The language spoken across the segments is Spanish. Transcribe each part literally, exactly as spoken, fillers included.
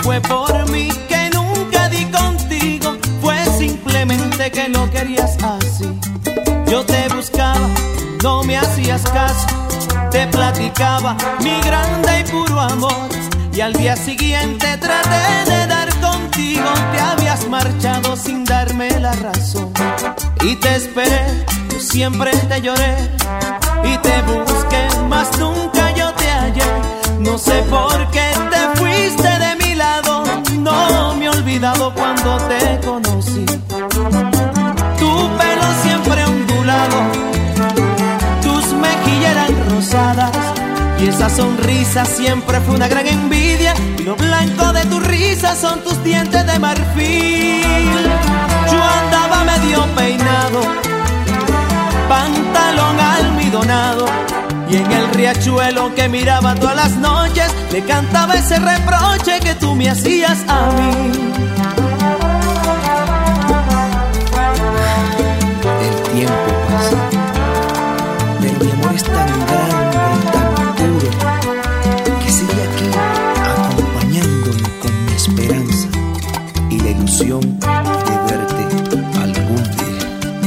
fue por mí que nunca di contigo, fue simplemente que lo querías así. Yo te buscaba, no me hacías caso, te platicaba mi grande y puro amor, y al día siguiente traté de dar contigo, te habías marchado sin darme la razón. Y te esperé, yo siempre te lloré y te busqué, mas nunca yo te hallé. No sé por qué te fuiste de mi lado, no me he olvidado cuando te conocí. Tu pelo siempre ondulado, tus mejillas eran rosadas, y esa sonrisa siempre fue una gran envidia, y lo blanco de tu risa son tus dientes de marfil. Yo andaba medio peinado, pantalón almidonado, y en el riachuelo que miraba todas las noches le cantaba ese reproche que tú me hacías a mí. El tiempo pasa, pero mi amor es tan grande y tan puro que sigue aquí acompañándome con mi esperanza y la ilusión de verte algún día.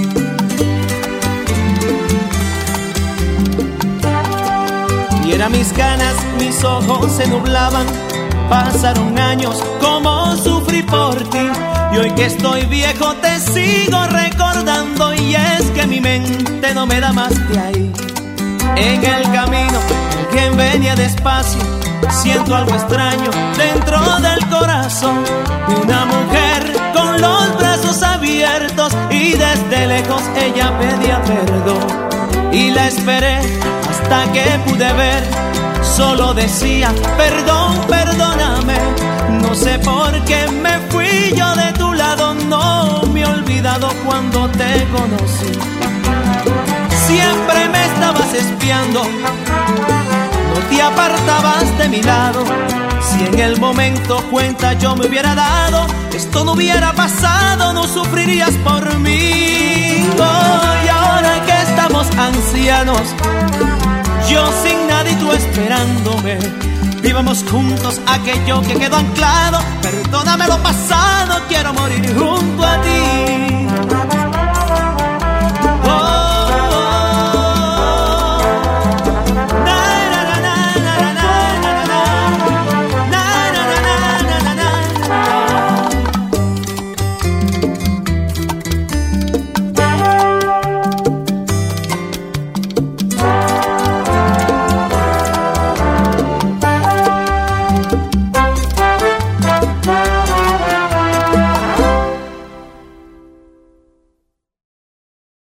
Y eran mis ganas, mis ojos se nublaban, pasaron años como sufrí por ti, y hoy que estoy viejo te sigo recordando, y es que mi mente no me da más de ahí. En el camino, quien venía despacio, siento algo extraño dentro del corazón, de una mujer con los brazos abiertos, y desde lejos ella pedía perdón. Y la esperé hasta que pude ver, solo decía perdón, perdóname. No sé por qué me fui yo de tu lado, no me he olvidado cuando te conocí. Siempre me estabas espiando, no te apartabas de mi lado. Si en el momento cuenta yo me hubiera dado, esto no hubiera pasado, no sufrirías por mí. Oh, y ahora que estamos ancianos, yo sin nadie y tú esperándome, vivamos juntos aquello que quedó anclado. Perdóname lo pasado, quiero morir junto a ti.